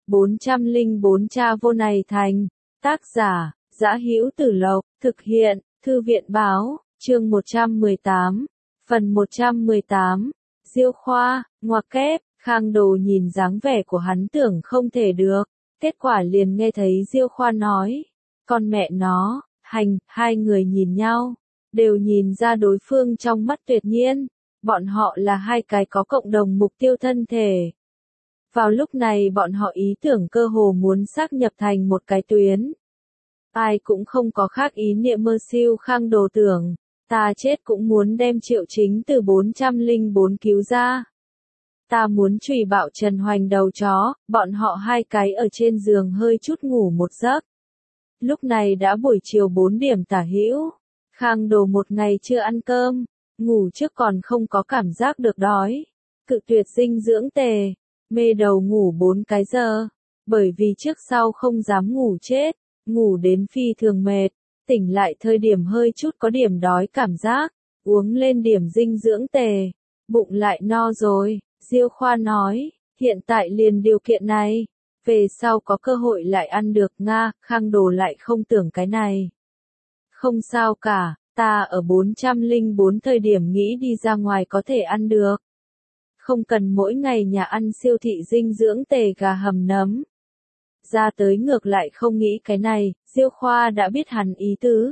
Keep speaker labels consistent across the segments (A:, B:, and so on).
A: 404 Cha vô này thành. Tác giả, Dã Hữu Tử Lộc, thực hiện, Thư viện báo, chương 118, phần 118, Diêu Khoa, ngoặc kép, Khang Đồ nhìn dáng vẻ của hắn tưởng không thể được, kết quả liền nghe thấy Diêu Khoa nói, con mẹ nó, hai người nhìn nhau, đều nhìn ra đối phương trong mắt tuyệt nhiên, bọn họ là hai cái có cộng đồng mục tiêu thân thể. Vào lúc này bọn họ ý tưởng cơ hồ muốn xác nhập thành một cái tuyến. Ai cũng không có khác ý niệm mơ siêu. Khang Đồ tưởng, ta chết cũng muốn đem Triệu Chính từ 404 cứu ra. Ta muốn chùy bạo Trần Hoành đầu chó, bọn họ hai cái ở trên giường hơi chút ngủ một giấc. Lúc này đã buổi chiều 4 điểm tả hữu. Khang Đồ một ngày chưa ăn cơm, ngủ trước còn không có cảm giác được đói. Cự tuyệt dinh dưỡng tề, mê đầu ngủ 4 cái giờ, bởi vì trước sau không dám ngủ chết, ngủ đến phi thường mệt, tỉnh lại thời điểm hơi chút có điểm đói cảm giác, uống lên điểm dinh dưỡng tề, bụng lại no rồi. Diêu Khoa nói, hiện tại liền điều kiện này, về sau có cơ hội lại ăn được Nga. Khang Đồ lại không tưởng cái này. Không sao cả, ta ở 404 thời điểm nghĩ đi ra ngoài có thể ăn được. Không cần mỗi ngày nhà ăn siêu thị dinh dưỡng tề gà hầm nấm. Ra tới ngược lại không nghĩ cái này, Diêu Khoa đã biết hắn ý tứ.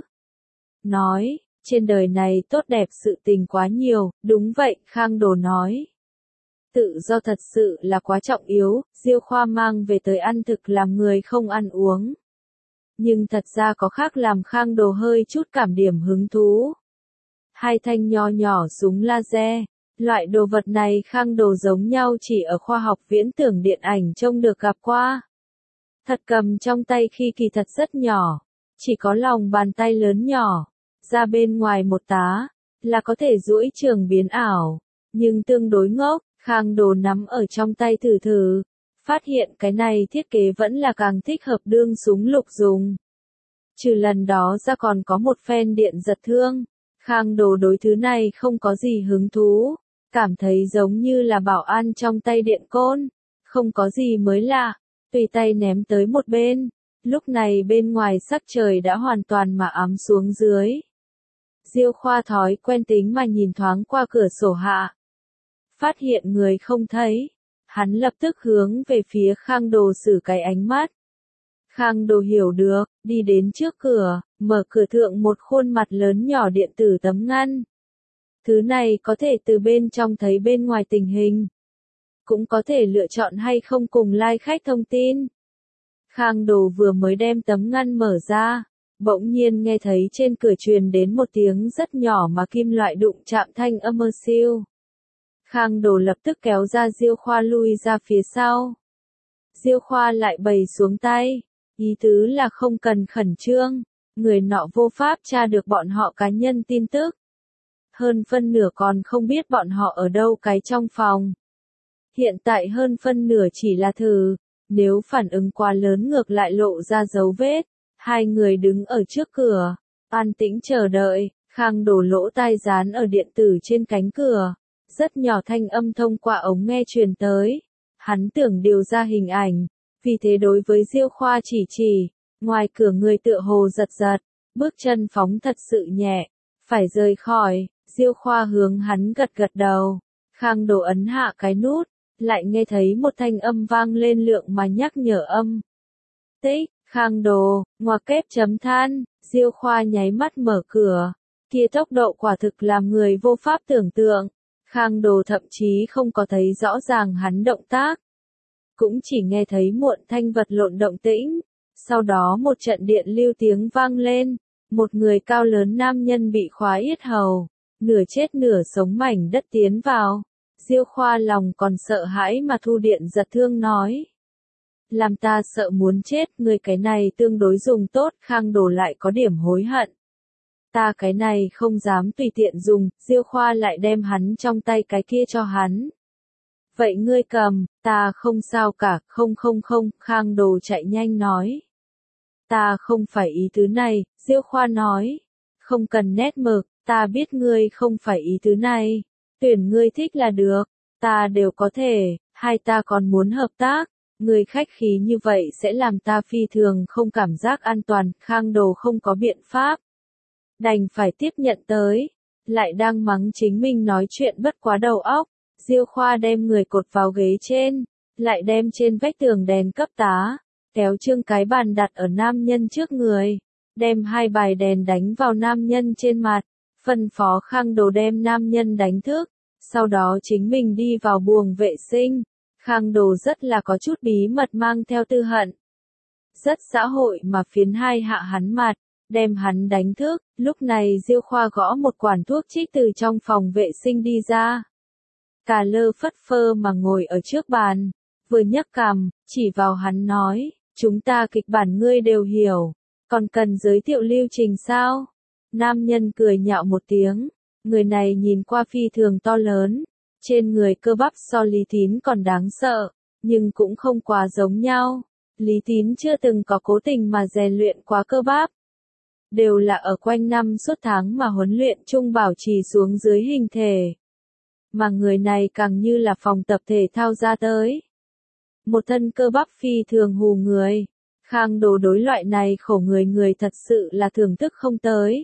A: Nói, trên đời này tốt đẹp sự tình quá nhiều, đúng vậy, Khang Đồ nói. Tự do thật sự là quá trọng yếu, Diêu Khoa mang về tới ăn thực làm người không ăn uống. Nhưng thật ra có khác làm Khang Đồ hơi chút cảm điểm hứng thú. Hai thanh nho nhỏ súng laser, loại đồ vật này Khang Đồ giống nhau chỉ ở khoa học viễn tưởng điện ảnh trông được gặp qua. Thật cầm trong tay khi kỳ thật rất nhỏ, chỉ có lòng bàn tay lớn nhỏ, ra bên ngoài một tá, là có thể duỗi trường biến ảo, nhưng tương đối ngốc. Khang Đồ nắm ở trong tay thử thử, phát hiện cái này thiết kế vẫn là càng thích hợp đương súng lục dùng. Trừ lần đó ra còn có một phen điện giật thương, Khang Đồ đối thứ này không có gì hứng thú, cảm thấy giống như là bảo an trong tay điện côn, không có gì mới lạ, tùy tay ném tới một bên, lúc này bên ngoài sắc trời đã hoàn toàn mà ám xuống dưới. Diêu Khoa thói quen tính mà nhìn thoáng qua cửa sổ hạ. Phát hiện người không thấy, hắn lập tức hướng về phía Khang Đồ sử cái ánh mắt. Khang Đồ hiểu được, đi đến trước cửa, mở cửa thượng một khuôn mặt lớn nhỏ điện tử tấm ngăn. Thứ này có thể từ bên trong thấy bên ngoài tình hình. Cũng có thể lựa chọn hay không cùng like khách thông tin. Khang Đồ vừa mới đem tấm ngăn mở ra, bỗng nhiên nghe thấy trên cửa truyền đến một tiếng rất nhỏ mà kim loại đụng chạm thanh âm mơ siêu. Khang Đồ lập tức kéo ra Diêu Khoa lui ra phía sau. Diêu Khoa lại bày xuống tay, ý tứ là không cần khẩn trương, người nọ vô pháp tra được bọn họ cá nhân tin tức. Hơn phân nửa còn không biết bọn họ ở đâu cái trong phòng. Hiện tại hơn phân nửa chỉ là thử, nếu phản ứng quá lớn ngược lại lộ ra dấu vết. Hai người đứng ở trước cửa, an tĩnh chờ đợi, Khang Đồ lỗ tai dán ở điện tử trên cánh cửa. Rất nhỏ thanh âm thông qua ống nghe truyền tới. Hắn tưởng điều ra hình ảnh, vì thế đối với Diêu Khoa chỉ, ngoài cửa người tựa hồ giật giật, bước chân phóng thật sự nhẹ, phải rời khỏi. Diêu Khoa hướng hắn gật gật đầu. Khang Đồ ấn hạ cái nút, lại nghe thấy một thanh âm vang lên lượng mà nhắc nhở âm. Tích, Khang Đồ, ngoặc kép chấm than, Diêu Khoa nháy mắt mở cửa, kia tốc độ quả thực làm người vô pháp tưởng tượng. Khang Đồ thậm chí không có thấy rõ ràng hắn động tác, cũng chỉ nghe thấy muộn thanh vật lộn động tĩnh, sau đó một trận điện lưu tiếng vang lên, một người cao lớn nam nhân bị khóa yết hầu, nửa chết nửa sống mảnh đất tiến vào. Diêu Khoa lòng còn sợ hãi mà thu điện giật thương nói. Làm ta sợ muốn chết, người cái này tương đối dùng tốt. Khang Đồ lại có điểm hối hận. Ta cái này không dám tùy tiện dùng. Diêu Khoa lại đem hắn trong tay cái kia cho hắn. Vậy ngươi cầm, ta không sao cả. Không, Khang Đồ chạy nhanh nói. Ta không phải ý tứ này. Diêu Khoa nói. Không cần nét mực, ta biết ngươi không phải ý tứ này. Tuyển ngươi thích là được, ta đều có thể, hai ta còn muốn hợp tác. Người khách khí như vậy sẽ làm ta phi thường không cảm giác an toàn, Khang Đồ không có biện pháp. Đành phải tiếp nhận tới. Lại đang mắng chính mình nói chuyện bất quá đầu óc. Diêu Khoa đem người cột vào ghế trên. Lại đem trên vách tường đèn cấp tá. Kéo trương cái bàn đặt ở nam nhân trước người. Đem 2 bài đèn đánh vào nam nhân trên mặt. Phân phó Khang Đồ đem nam nhân đánh thức. Sau đó chính mình đi vào buồng vệ sinh. Khang Đồ rất là có chút bí mật mang theo tư hận. Rất xã hội mà phiến 2 hạ hắn mặt, đem hắn đánh thức. Lúc này Diêu Khoa gõ một quản thuốc trích từ trong phòng vệ sinh đi ra. Cà lơ phất phơ mà ngồi ở trước bàn, vừa nhấc cằm, chỉ vào hắn nói, chúng ta kịch bản ngươi đều hiểu, còn cần giới thiệu lưu trình sao? Nam nhân cười nhạo một tiếng, người này nhìn qua phi thường to lớn, trên người cơ bắp so Lý Tín còn đáng sợ, nhưng cũng không quá giống nhau. Lý Tín chưa từng có cố tình mà rèn luyện quá cơ bắp. Đều là ở quanh năm suốt tháng mà huấn luyện chung bảo trì xuống dưới hình thể. Mà người này càng như là phòng tập thể thao ra tới. Một thân cơ bắp phi thường hù người. Khang Đồ đối loại này khổ người thật sự là thưởng thức không tới.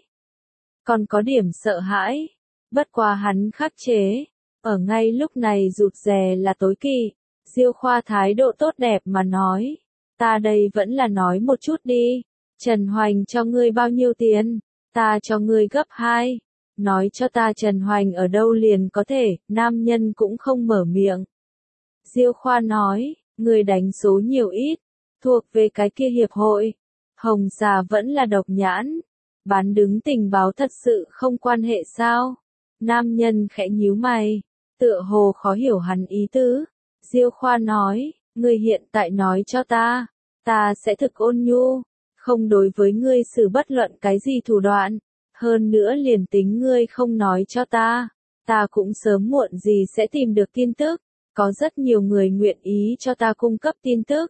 A: Còn có điểm sợ hãi. Bất quá hắn khắc chế. Ở ngay lúc này rụt rè là tối kỵ. Diêu Khoa thái độ tốt đẹp mà nói. Ta đây vẫn là nói một chút đi. Trần Hoành cho ngươi bao nhiêu tiền? Ta cho ngươi gấp 2. Nói cho ta Trần Hoành ở đâu liền có thể, nam nhân cũng không mở miệng. Diêu Khoa nói, ngươi đánh số nhiều ít, thuộc về cái kia hiệp hội. Hồng già vẫn là độc nhãn. Bán đứng tình báo thật sự không quan hệ sao? Nam nhân khẽ nhíu mày, tựa hồ khó hiểu hắn ý tứ. Diêu Khoa nói, ngươi hiện tại nói cho ta sẽ thực ôn nhu, không đối với ngươi xử bất luận cái gì thủ đoạn. Hơn nữa liền tính ngươi không nói cho ta cũng sớm muộn gì sẽ tìm được tin tức. Có rất nhiều người nguyện ý cho ta cung cấp tin tức.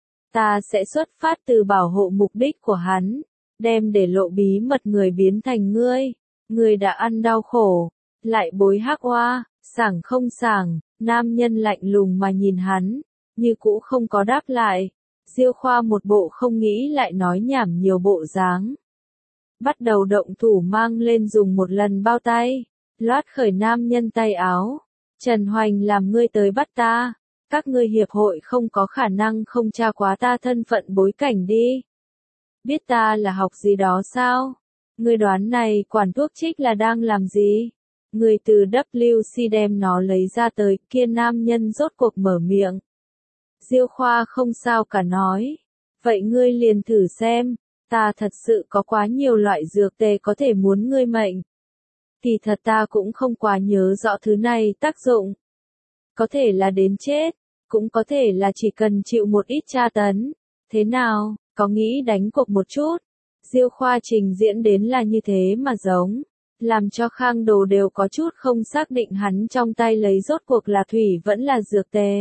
A: Ta sẽ xuất phát từ bảo hộ mục đích của hắn, đem để lộ bí mật người biến thành ngươi. Ngươi đã ăn đau khổ, lại bối hắc oa, sảng không sảng, nam nhân lạnh lùng mà nhìn hắn, như cũ không có đáp lại. Diêu Khoa một bộ không nghĩ lại nói nhảm nhiều bộ dáng. Bắt đầu động thủ mang lên dùng một lần bao tay, loát khởi nam nhân tay áo. Trần Hoành làm ngươi tới bắt ta, các ngươi hiệp hội không có khả năng không tra quá ta thân phận bối cảnh đi. Biết ta là học gì đó sao? Ngươi đoán này quản thuốc trích là đang làm gì? Ngươi từ WC đem nó lấy ra tới, kia nam nhân rốt cuộc mở miệng. Diêu Khoa không sao cả nói. Vậy ngươi liền thử xem, ta thật sự có quá nhiều loại dược tề có thể muốn ngươi mệnh. Kỳ thật ta cũng không quá nhớ rõ thứ này tác dụng. Có thể là đến chết, cũng có thể là chỉ cần chịu một ít tra tấn. Thế nào, có nghĩ đánh cuộc một chút? Diêu Khoa trình diễn đến là như thế mà giống. Làm cho Khang Đồ đều có chút không xác định hắn trong tay lấy rốt cuộc là thủy vẫn là dược tề.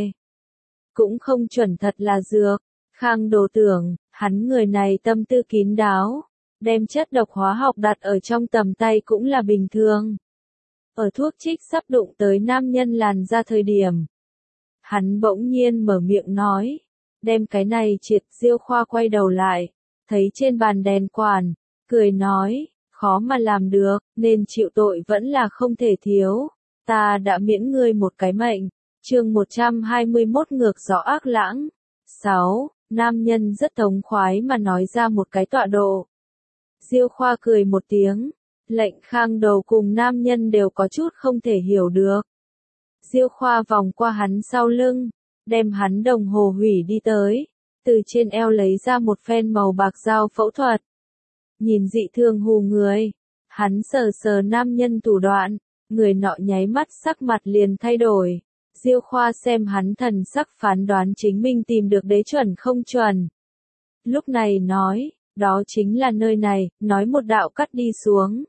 A: Cũng không chuẩn thật là dược. Khang Đồ tưởng, hắn người này tâm tư kín đáo. Đem chất độc hóa học đặt ở trong tầm tay cũng là bình thường. Ở thuốc trích sắp đụng tới nam nhân làn ra thời điểm. Hắn bỗng nhiên mở miệng nói. Đem cái này triệt. Diêu Khoa quay đầu lại. Thấy trên bàn đèn quản. Cười nói. Khó mà làm được, nên chịu tội vẫn là không thể thiếu. Ta đã miễn ngươi một cái mệnh. Chương 121 ngược gió ác lãng. 6. Nam nhân rất thống khoái mà nói ra một cái tọa độ. Diêu Khoa cười một tiếng. Lệnh Khang Đầu cùng nam nhân đều có chút không thể hiểu được. Diêu Khoa vòng qua hắn sau lưng. Đem hắn đồng hồ hủy đi tới. Từ trên eo lấy ra một phen màu bạc dao phẫu thuật. Nhìn dị thương hù người. Hắn sờ sờ nam nhân thủ đoạn. Người nọ nháy mắt sắc mặt liền thay đổi. Diêu Khoa xem hắn thần sắc phán đoán chính mình tìm được đế chuẩn không chuẩn. Lúc này nói, đó chính là nơi này, nói một đạo cắt đi xuống.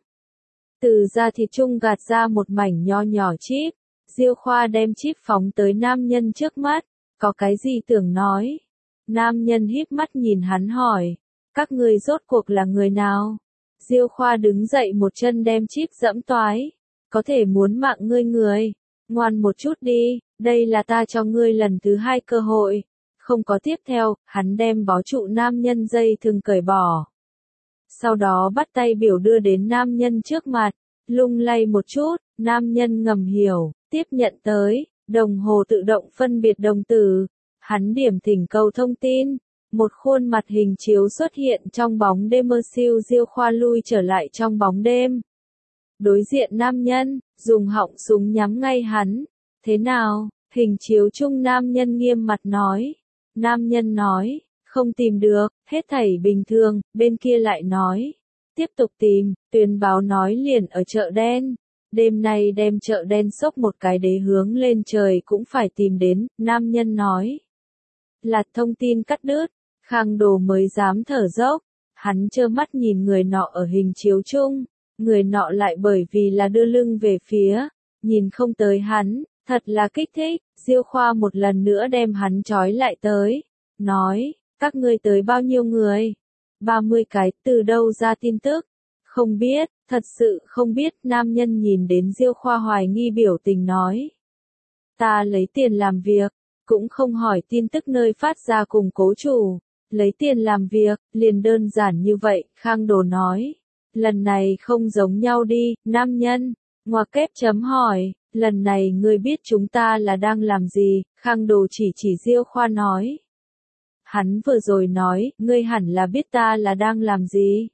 A: Từ da thịt trung gạt ra một mảnh nho nhỏ chip. Diêu Khoa đem chip phóng tới nam nhân trước mắt. Có cái gì tưởng nói? Nam nhân híp mắt nhìn hắn hỏi. Các ngươi rốt cuộc là người nào? Diêu Khoa đứng dậy một chân đem chip dẫm toái. Có thể muốn mạng ngươi người. Ngoan một chút đi, đây là ta cho ngươi lần thứ 2 cơ hội. Không có tiếp theo, hắn đem bó trụ nam nhân dây thừng cởi bỏ. Sau đó bắt tay biểu đưa đến nam nhân trước mặt, lung lay một chút, nam nhân ngầm hiểu, tiếp nhận tới, đồng hồ tự động phân biệt đồng từ. Hắn điểm thỉnh cầu thông tin, một khuôn mặt hình chiếu xuất hiện trong bóng đêm mơ siêu Diêu Khoa lui trở lại trong bóng đêm. Đối diện nam nhân, dùng họng súng nhắm ngay hắn. Thế nào? Hình chiếu chung nam nhân nghiêm mặt nói. Nam nhân nói, không tìm được, hết thảy bình thường, bên kia lại nói. Tiếp tục tìm, tuyên báo nói liền ở chợ đen. Đêm nay đem chợ đen xốc một cái đế hướng lên trời cũng phải tìm đến, nam nhân nói. Là thông tin cắt đứt, Khang Đồ mới dám thở dốc. Hắn trơ mắt nhìn người nọ ở hình chiếu chung, người nọ lại bởi vì là đưa lưng về phía, nhìn không tới hắn, thật là kích thích. Diêu Khoa một lần nữa đem hắn trói lại tới, nói, các ngươi tới bao nhiêu người? 30 cái, từ đâu ra tin tức? Không biết, thật sự không biết. Nam nhân nhìn đến Diêu Khoa hoài nghi biểu tình nói. Ta lấy tiền làm việc, cũng không hỏi tin tức nơi phát ra cùng cố chủ. Lấy tiền làm việc, liền đơn giản như vậy, Khang Đồ nói. Lần này không giống nhau đi, nam nhân. Ngoặc kép chấm hỏi, lần này ngươi biết chúng ta là đang làm gì? Khang Đồ chỉ Diêu Khoa nói. Hắn vừa rồi nói, ngươi hẳn là biết ta là đang làm gì.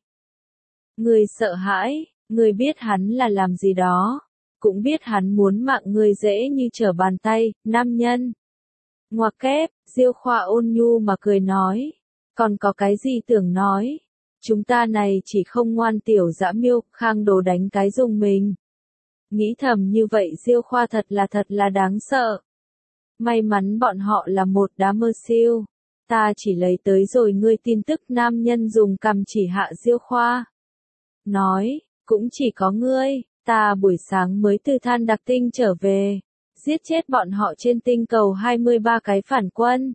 A: Ngươi sợ hãi, ngươi biết hắn là làm gì đó. Cũng biết hắn muốn mạng ngươi dễ như trở bàn tay, nam nhân. Ngoặc kép, Diêu Khoa ôn nhu mà cười nói. Còn có cái gì tưởng nói? Chúng ta này chỉ không ngoan tiểu dã miêu. Khang Đồ đánh cái dùng mình. Nghĩ thầm như vậy Diêu Khoa thật là đáng sợ. May mắn bọn họ là một đám mơ siêu. Ta chỉ lấy tới rồi ngươi tin tức. Nam nhân dùng cằm chỉ hạ Diêu Khoa. Nói, cũng chỉ có ngươi, ta buổi sáng mới từ than đặc tinh trở về. Giết chết bọn họ trên tinh cầu 23 cái phản quân.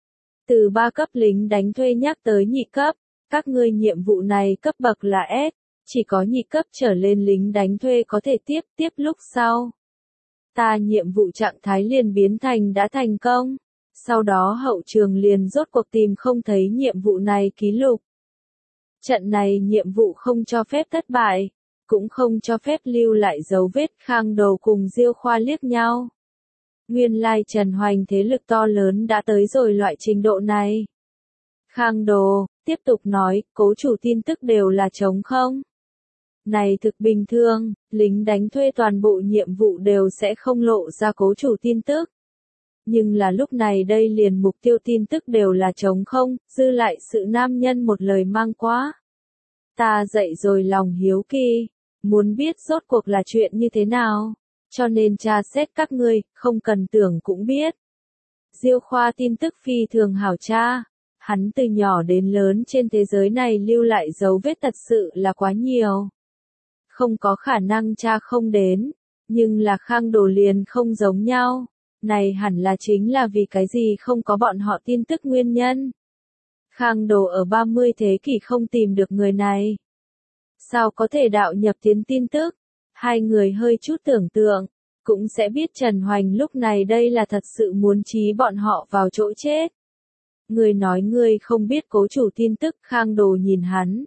A: Từ 3 cấp lính đánh thuê nhắc tới nhị cấp, các ngươi nhiệm vụ này cấp bậc là S, chỉ có nhị cấp trở lên lính đánh thuê có thể tiếp lúc sau. Ta nhiệm vụ trạng thái liền biến thành đã thành công, sau đó hậu trường liền rốt cuộc tìm không thấy nhiệm vụ này ký lục. Trận này nhiệm vụ không cho phép thất bại, cũng không cho phép lưu lại dấu vết. Khang Đồ cùng Diêu Khoa liếc nhau. Nguyên lai Trần Hoành thế lực to lớn đã tới rồi loại trình độ này. Khang Đồ, tiếp tục nói, cố chủ tin tức đều là trống không? Này thực bình thường, lính đánh thuê toàn bộ nhiệm vụ đều sẽ không lộ ra cố chủ tin tức. Nhưng là lúc này đây liền mục tiêu tin tức đều là trống không, dư lại sự nam nhân một lời mang quá. Ta dậy rồi lòng hiếu kỳ, muốn biết rốt cuộc là chuyện như thế nào, cho nên tra xét các ngươi, không cần tưởng cũng biết. Diêu Khoa tin tức phi thường hảo tra, hắn từ nhỏ đến lớn trên thế giới này lưu lại dấu vết thật sự là quá nhiều. Không có khả năng tra không đến, nhưng là Khang Đồ liền không giống nhau. Này hẳn là chính là vì cái gì không có bọn họ tin tức nguyên nhân. Khang Đồ ở 30 thế kỷ không tìm được người này. Sao có thể đạo nhập tiến tin tức? Hai người hơi chút tưởng tượng, cũng sẽ biết Trần Hoành lúc này đây là thật sự muốn trí bọn họ vào chỗ chết. Người nói ngươi không biết cố chủ tin tức. Khang Đồ nhìn hắn.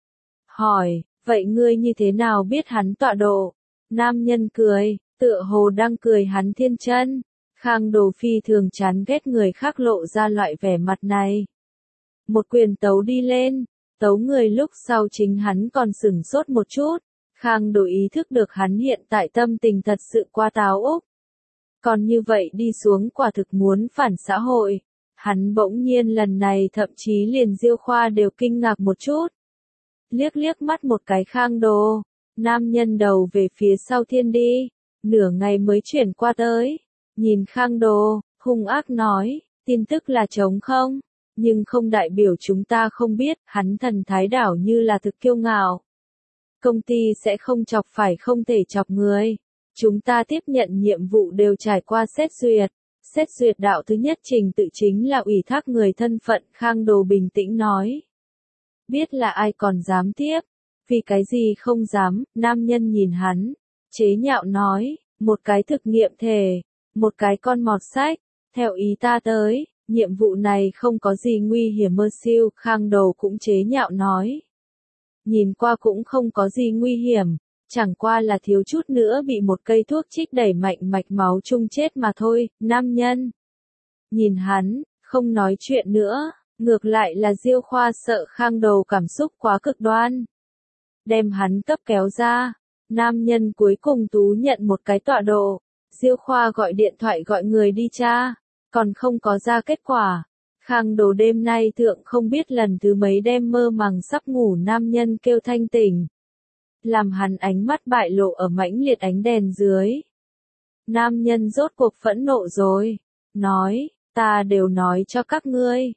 A: Hỏi, vậy ngươi như thế nào biết hắn tọa độ? Nam nhân cười, tựa hồ đang cười hắn thiên chân. Khang Đồ phi thường chán ghét người khác lộ ra loại vẻ mặt này. Một quyền tấu đi lên, tấu người lúc sau chính hắn còn sửng sốt một chút. Khang Đồ ý thức được hắn hiện tại tâm tình thật sự quá táo úc. Còn như vậy đi xuống quả thực muốn phản xã hội. Hắn bỗng nhiên lần này thậm chí liền Diêu Khoa đều kinh ngạc một chút. Liếc mắt một cái Khang Đồ, nam nhân đầu về phía sau thiên đi, nửa ngày mới chuyển qua tới. Nhìn Khang Đồ, hung ác nói, tin tức là trống không, nhưng không đại biểu chúng ta không biết. Hắn thần thái đảo như là thực kiêu ngạo. Công ty sẽ không chọc phải không thể chọc người. Chúng ta tiếp nhận nhiệm vụ đều trải qua xét duyệt. Xét duyệt đạo thứ nhất trình tự chính là ủy thác người thân phận. Khang Đồ bình tĩnh nói. Biết là ai còn dám tiếp? Vì cái gì không dám? Nam nhân nhìn hắn, chế nhạo nói, một cái thực nghiệm thể, một cái con mọt sách, theo ý ta tới, Nhiệm vụ này không có gì nguy hiểm mơ siêu, Khang Đồ cũng chế nhạo nói. Nhìn qua cũng không có gì nguy hiểm, chẳng qua là thiếu chút nữa bị một cây thuốc trích đẩy mạnh mạch máu chung chết mà thôi, nam nhân. Nhìn hắn, không nói chuyện nữa, ngược lại là Diêu Khoa sợ Khang Đồ cảm xúc quá cực đoan. Đem hắn cấp kéo ra, nam nhân cuối cùng tú nhận một cái tọa độ, Diêu Khoa gọi điện thoại gọi người đi tra, còn không có ra kết quả. Khang Đồ đêm nay thượng không biết lần thứ mấy đêm mơ màng sắp ngủ nam nhân kêu thanh tỉnh. Làm hắn ánh mắt bại lộ ở mãnh liệt ánh đèn dưới. Nam nhân rốt cuộc phẫn nộ rồi, nói, ta đều nói cho các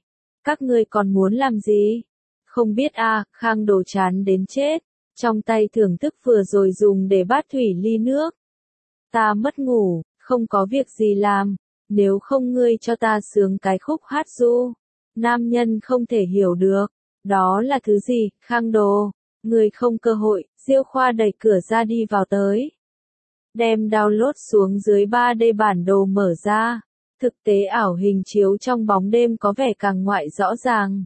A: ngươi còn muốn làm gì? Không biết à, Khang Đồ chán đến chết, trong tay thưởng thức vừa rồi dùng để bát thủy ly nước. Ta mất ngủ, không có việc gì làm, nếu không ngươi cho ta sướng cái khúc hát ru. Nam nhân không thể hiểu được, đó là thứ gì, Khang Đồ, ngươi không cơ hội, Diêu Khoa đẩy cửa ra đi vào tới. Đem download xuống dưới 3D bản đồ mở ra, thực tế ảo hình chiếu trong bóng đêm có vẻ càng ngoại rõ ràng.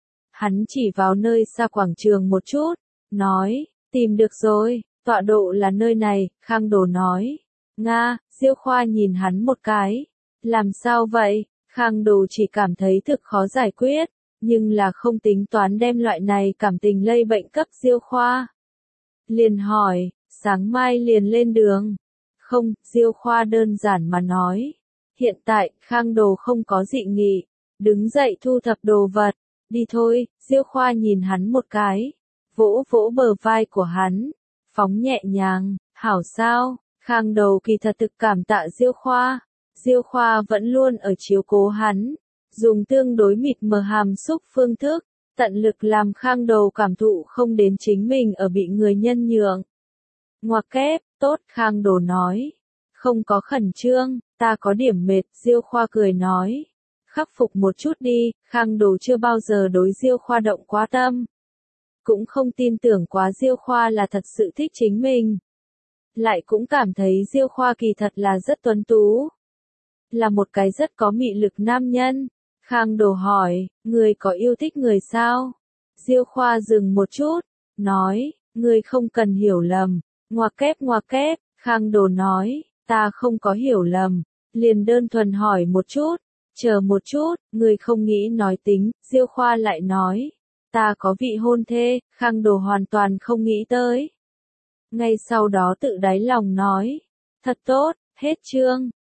A: Hắn chỉ vào nơi xa quảng trường một chút, nói, tìm được rồi, tọa độ là nơi này, Khang Đồ nói. Nga, Diêu Khoa nhìn hắn một cái. Làm sao vậy? Khang Đồ chỉ cảm thấy thực khó giải quyết, nhưng là không tính toán đem loại này cảm tình lây bệnh cấp Diêu Khoa. Liền hỏi, sáng mai liền lên đường. Không, Diêu Khoa đơn giản mà nói. Hiện tại, Khang Đồ không có dị nghị. Đứng dậy thu thập đồ vật. Đi thôi, Diêu Khoa nhìn hắn một cái. Vỗ vỗ bờ vai của hắn. Phóng nhẹ nhàng, hảo sao? Khang Đồ kỳ thật thực cảm tạ Diêu Khoa. Diêu Khoa vẫn luôn ở chiếu cố hắn. Dùng tương đối mịt mờ hàm xúc phương thức. Tận lực làm Khang Đồ cảm thụ không đến chính mình ở bị người nhân nhượng. Ngoặc kép, tốt, Khang Đồ nói. Không có khẩn trương, ta có điểm mệt, Diêu Khoa cười nói. Khắc phục một chút đi, Khang Đồ chưa bao giờ đối Diêu Khoa động quá tâm. Cũng không tin tưởng quá Diêu Khoa là thật sự thích chính mình. Lại cũng cảm thấy Diêu Khoa kỳ thật là rất tuấn tú. Là một cái rất có mị lực nam nhân. Khang Đồ hỏi, người có yêu thích người sao? Diêu Khoa dừng một chút, nói, người không cần hiểu lầm. Ngoặc kép, Khang Đồ nói, ta không có hiểu lầm. Liền đơn thuần hỏi một chút, chờ một chút, người không nghĩ nói tính, Diêu Khoa lại nói, ta có vị hôn thê, Khang Đồ hoàn toàn không nghĩ tới. Ngay sau đó tự đáy lòng nói, thật tốt, hết chương.